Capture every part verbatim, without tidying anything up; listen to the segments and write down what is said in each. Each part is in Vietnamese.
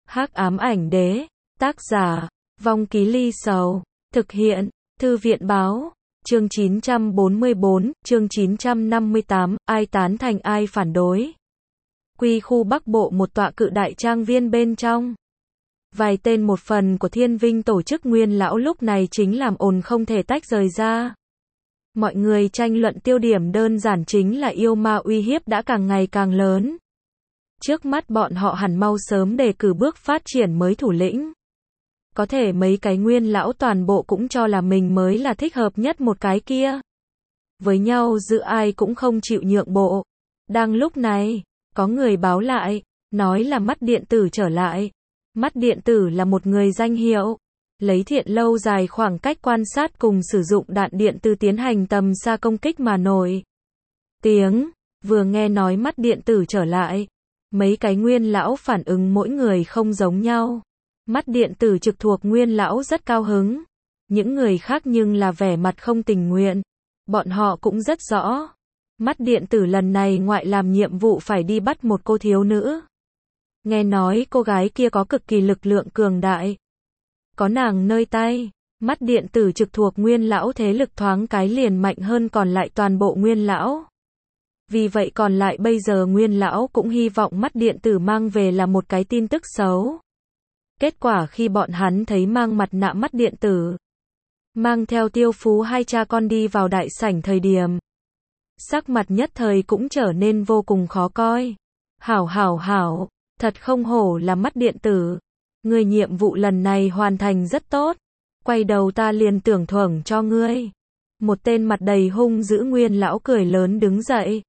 Hắc ám ảnh đế, tác giả, Vong Ký Ly Sầu, thực hiện, Thư viện báo, chương chín trăm bốn mươi bốn, chương chín trăm năm mươi tám, ai tán thành ai phản đối. Quy khu Bắc Bộ một tọa cự đại trang viên bên trong. Vài tên một phần của Thiên Vinh tổ chức Nguyên lão lúc này chính làm ồn không thể tách rời ra. Mọi người tranh luận tiêu điểm đơn giản chính là yêu ma uy hiếp đã càng ngày càng lớn. Trước mắt bọn họ hẳn mau sớm đề cử bước phát triển mới thủ lĩnh. Có thể mấy cái Nguyên lão toàn bộ cũng cho là mình mới là thích hợp nhất một cái kia. Với nhau giữ ai cũng không chịu nhượng bộ. Đang lúc này, có người báo lại, nói là mắt điện tử trở lại. Mắt điện tử là một người danh hiệu, lấy thiện lâu dài khoảng cách quan sát cùng sử dụng đạn điện tử tiến hành tầm xa công kích mà nổi tiếng. Vừa nghe nói mắt điện tử trở lại, mấy cái Nguyên lão phản ứng mỗi người không giống nhau. Mắt điện tử trực thuộc Nguyên lão rất cao hứng, những người khác nhưng là vẻ mặt không tình nguyện. Bọn họ cũng rất rõ, mắt điện tử lần này ngoại làm nhiệm vụ phải đi bắt một cô thiếu nữ. Nghe nói cô gái kia có cực kỳ lực lượng cường đại. Có nàng nơi tay, mắt điện tử trực thuộc Nguyên lão thế lực thoáng cái liền mạnh hơn còn lại toàn bộ Nguyên lão. Vì vậy còn lại bây giờ Nguyên lão cũng hy vọng mắt điện tử mang về là một cái tin tức xấu. Kết quả khi bọn hắn thấy mang mặt nạ mắt điện tử, mang theo Tiêu Phú hai cha con đi vào đại sảnh thời điểm, sắc mặt nhất thời cũng trở nên vô cùng khó coi. Hảo hảo hảo, thật không hổ là mắt điện tử. Ngươi nhiệm vụ lần này hoàn thành rất tốt. Quay đầu ta liền tưởng thưởng cho ngươi. Một tên mặt đầy hung dữ Nguyên lão cười lớn đứng dậy.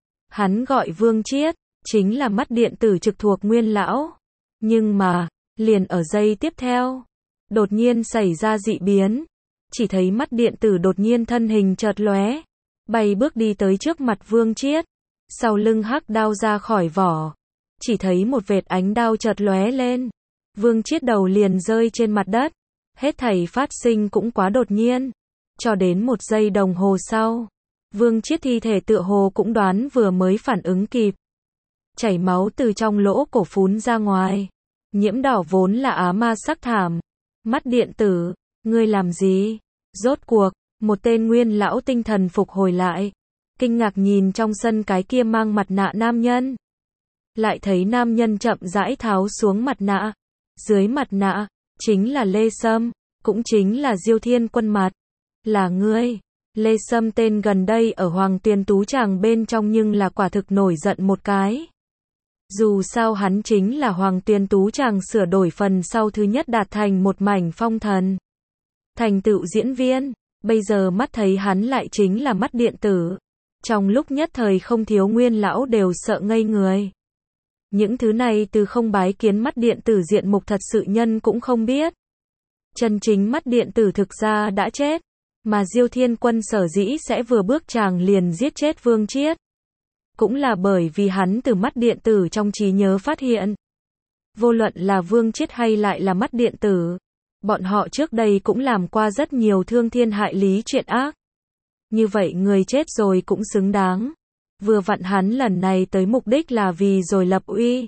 Hắn gọi Vương Chiết, chính là mắt điện tử trực thuộc Nguyên lão. Nhưng mà, liền ở giây tiếp theo, đột nhiên xảy ra dị biến. Chỉ thấy mắt điện tử đột nhiên thân hình chợt lóe, bay bước đi tới trước mặt Vương Chiết. Sau lưng hắc đao ra khỏi vỏ, chỉ thấy một vệt ánh đao chợt lóe lên. Vương Chiết đầu liền rơi trên mặt đất. Hết thảy phát sinh cũng quá đột nhiên. Cho đến một giây đồng hồ sau, Vương Chiết thi thể tựa hồ cũng đoán vừa mới phản ứng kịp. Chảy máu từ trong lỗ cổ phún ra ngoài. Nhiễm đỏ vốn là á ma sắc thảm. Mắt điện tử, ngươi làm gì? Rốt cuộc, một tên Nguyên lão tinh thần phục hồi lại. Kinh ngạc nhìn trong sân cái kia mang mặt nạ nam nhân. Lại thấy nam nhân chậm rãi tháo xuống mặt nạ. Dưới mặt nạ, chính là Lê Sâm, cũng chính là Diêu Thiên Quân mặt. Là ngươi. Lê Sâm tên gần đây ở Hoàng Tuyền Tú Tràng bên trong nhưng là quả thực nổi giận một cái. Dù sao hắn chính là Hoàng Tuyền Tú Tràng sửa đổi phần sau thứ nhất đạt thành một mảnh phong thần. Thành tựu diễn viên, bây giờ mắt thấy hắn lại chính là mắt điện tử. Trong lúc nhất thời không thiếu Nguyên lão đều sợ ngây người. Những thứ này từ không bái kiến mắt điện tử diện mục thật sự nhân cũng không biết. Chân chính mắt điện tử thực ra đã chết, mà Diêu Thiên Quân sở dĩ sẽ vừa bước chàng liền giết chết Vương Chiết. Cũng là bởi vì hắn từ mắt điện tử trong trí nhớ phát hiện. Vô luận là Vương Chiết hay lại là mắt điện tử, bọn họ trước đây cũng làm qua rất nhiều thương thiên hại lý chuyện ác. Như vậy người chết rồi cũng xứng đáng. Vừa vặn hắn lần này tới mục đích là vì rồi lập uy.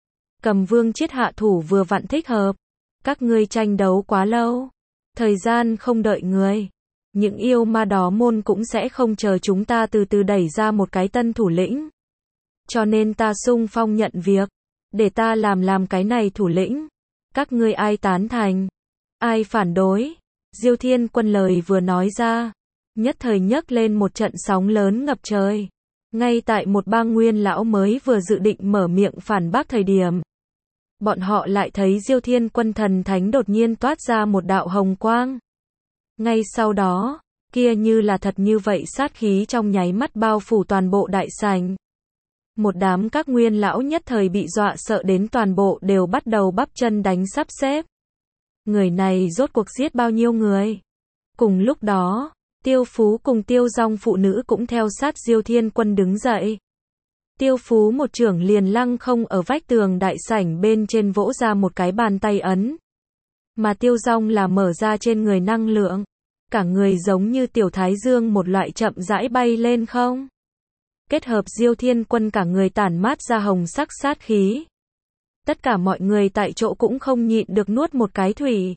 Cầm Vương Chiết hạ thủ vừa vặn thích hợp. Các ngươi tranh đấu quá lâu. Thời gian không đợi người. Những yêu ma đó môn cũng sẽ không chờ chúng ta từ từ đẩy ra một cái tân thủ lĩnh. Cho nên ta xung phong nhận việc. Để ta làm làm cái này thủ lĩnh. Các ngươi ai tán thành? Ai phản đối? Diêu Thiên Quân lời vừa nói ra. Nhất thời nhấc lên một trận sóng lớn ngập trời. Ngay tại một bang Nguyên lão mới vừa dự định mở miệng phản bác thời điểm, bọn họ lại thấy Diêu Thiên Quân thần thánh đột nhiên toát ra một đạo hồng quang. Ngay sau đó, kia như là thật như vậy sát khí trong nháy mắt bao phủ toàn bộ đại sảnh. Một đám các Nguyên lão nhất thời bị dọa sợ đến toàn bộ đều bắt đầu bắp chân đánh sắp xếp. Người này rốt cuộc giết bao nhiêu người? Cùng lúc đó, Tiêu Phú cùng Tiêu Dong phụ nữ cũng theo sát Diêu Thiên Quân đứng dậy. Tiêu Phú một chưởng liền lăng không ở vách tường đại sảnh bên trên vỗ ra một cái bàn tay ấn. Mà Tiêu Dong là mở ra trên người năng lượng. Cả người giống như tiểu thái dương một loại chậm rãi bay lên không. Kết hợp Diêu Thiên Quân cả người tản mát ra hồng sắc sát khí. Tất cả mọi người tại chỗ cũng không nhịn được nuốt một cái thủy.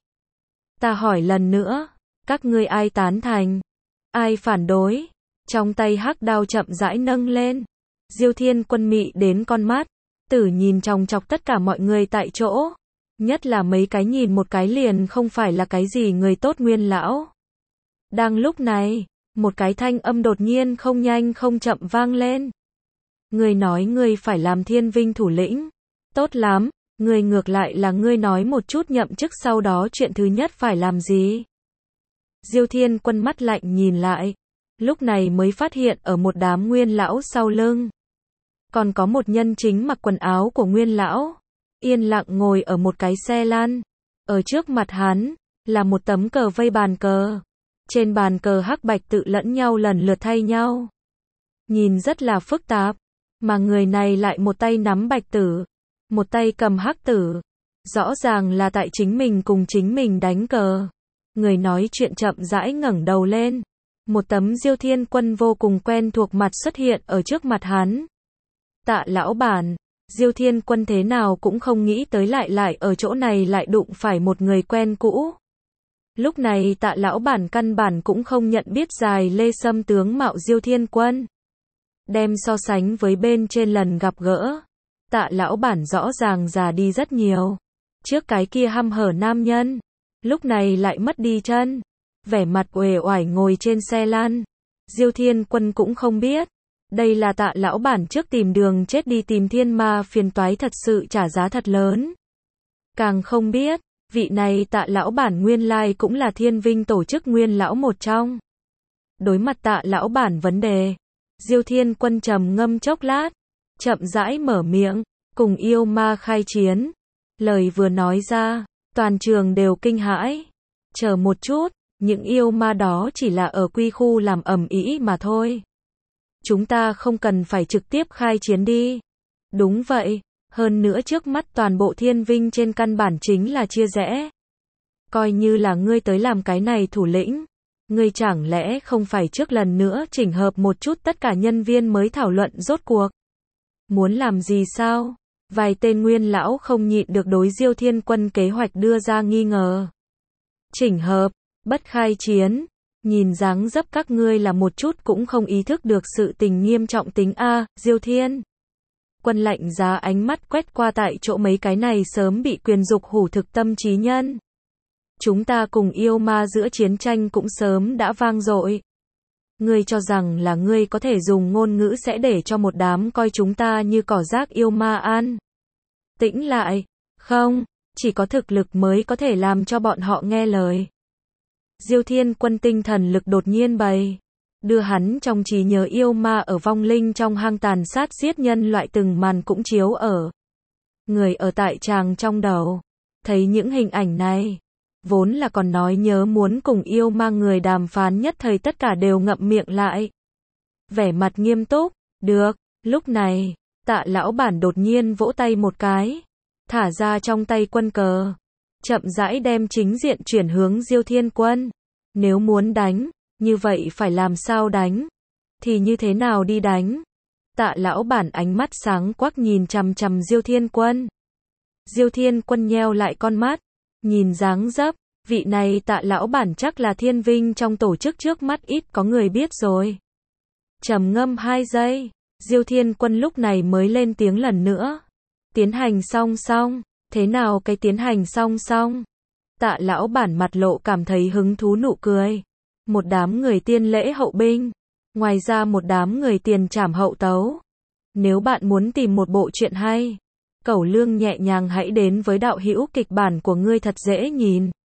Ta hỏi lần nữa, các ngươi ai tán thành? Ai phản đối? Trong tay hắc đao chậm rãi nâng lên. Diêu Thiên Quân mị đến con mắt, tử nhìn chòng chọc tất cả mọi người tại chỗ. Nhất là mấy cái nhìn một cái liền không phải là cái gì người tốt Nguyên lão. Đang lúc này, một cái thanh âm đột nhiên không nhanh không chậm vang lên. Ngươi nói ngươi phải làm Thiên Vinh thủ lĩnh. Tốt lắm, ngươi ngược lại là ngươi nói một chút nhậm chức sau đó chuyện thứ nhất phải làm gì. Diêu Thiên Quân mắt lạnh nhìn lại, lúc này mới phát hiện ở một đám Nguyên lão sau lưng. Còn có một nhân chính mặc quần áo của Nguyên lão, yên lặng ngồi ở một cái xe lăn. Ở trước mặt hắn, là một tấm cờ vây bàn cờ. Trên bàn cờ hắc bạch tự lẫn nhau lần lượt thay nhau. Nhìn rất là phức tạp, mà người này lại một tay nắm bạch tử, một tay cầm hắc tử. Rõ ràng là tại chính mình cùng chính mình đánh cờ. Người nói chuyện chậm rãi ngẩng đầu lên. Một tấm Diêu Thiên Quân vô cùng quen thuộc mặt xuất hiện ở trước mặt hắn. Tạ lão bản, Diêu Thiên Quân thế nào cũng không nghĩ tới lại lại ở chỗ này lại đụng phải một người quen cũ. Lúc này tạ lão bản căn bản cũng không nhận biết dài lê sâm tướng mạo Diêu Thiên Quân. Đem so sánh với bên trên lần gặp gỡ, tạ lão bản rõ ràng già đi rất nhiều. Trước cái kia hăm hở nam nhân, lúc này lại mất đi chân, vẻ mặt uể oải ngồi trên xe lăn. Diêu Thiên Quân cũng không biết, đây là tạ lão bản trước tìm đường chết đi tìm thiên ma phiền toái thật sự trả giá thật lớn. Càng không biết, vị này tạ lão bản nguyên lai cũng là Thiên Vinh tổ chức nguyên lão một trong. Đối mặt tạ lão bản vấn đề, Diêu Thiên Quân trầm ngâm chốc lát, chậm rãi mở miệng, cùng yêu ma khai chiến. Lời vừa nói ra, toàn trường đều kinh hãi. Chờ một chút, những yêu ma đó chỉ là ở quy khu làm ầm ĩ mà thôi. Chúng ta không cần phải trực tiếp khai chiến đi. Đúng vậy, hơn nữa trước mắt toàn bộ Thiên Vinh trên căn bản chính là chia rẽ. Coi như là ngươi tới làm cái này thủ lĩnh, ngươi chẳng lẽ không phải trước lần nữa chỉnh hợp một chút tất cả nhân viên mới thảo luận rốt cuộc. Muốn làm gì sao? Vài tên nguyên lão không nhịn được đối Diêu Thiên Quân kế hoạch đưa ra nghi ngờ. Chỉnh hợp, bất khai chiến, nhìn dáng dấp các ngươi là một chút cũng không ý thức được sự tình nghiêm trọng tính a. Diêu Thiên Quân lạnh giá ánh mắt quét qua tại chỗ mấy cái này sớm bị quyền dục hủ thực tâm trí nhân. Chúng ta cùng yêu ma giữa chiến tranh cũng sớm đã vang dội. Ngươi cho rằng là ngươi có thể dùng ngôn ngữ sẽ để cho một đám coi chúng ta như cỏ rác yêu ma an tĩnh lại, không, chỉ có thực lực mới có thể làm cho bọn họ nghe lời. Diêu Thiên Quân tinh thần lực đột nhiên bày, đưa hắn trong trí nhớ yêu ma ở vong linh trong hang tàn sát giết nhân loại từng màn cũng chiếu ở. Người ở tại tràng trong đầu, thấy những hình ảnh này, vốn là còn nói nhớ muốn cùng yêu ma người đàm phán nhất thời tất cả đều ngậm miệng lại. Vẻ mặt nghiêm túc, được, lúc này, tạ lão bản đột nhiên vỗ tay một cái, thả ra trong tay quân cờ, chậm rãi đem chính diện chuyển hướng Diêu Thiên Quân. Nếu muốn đánh, như vậy phải làm sao đánh? Thì như thế nào đi đánh? Tạ lão bản ánh mắt sáng quắc nhìn chằm chằm Diêu Thiên Quân. Diêu Thiên Quân nheo lại con mắt, nhìn dáng dấp, vị này tạ lão bản chắc là Thiên Vinh trong tổ chức trước mắt ít có người biết rồi. Trầm ngâm hai giây, Diêu Thiên Quân lúc này mới lên tiếng lần nữa. Tiến hành song song, thế nào cái tiến hành song song? Tạ lão bản mặt lộ cảm thấy hứng thú nụ cười. Một đám người tiên lễ hậu binh, ngoài ra một đám người tiền trảm hậu tấu. Nếu bạn muốn tìm một bộ truyện hay, cẩu lương nhẹ nhàng hãy đến với đạo hữu kịch bản của ngươi thật dễ nhìn.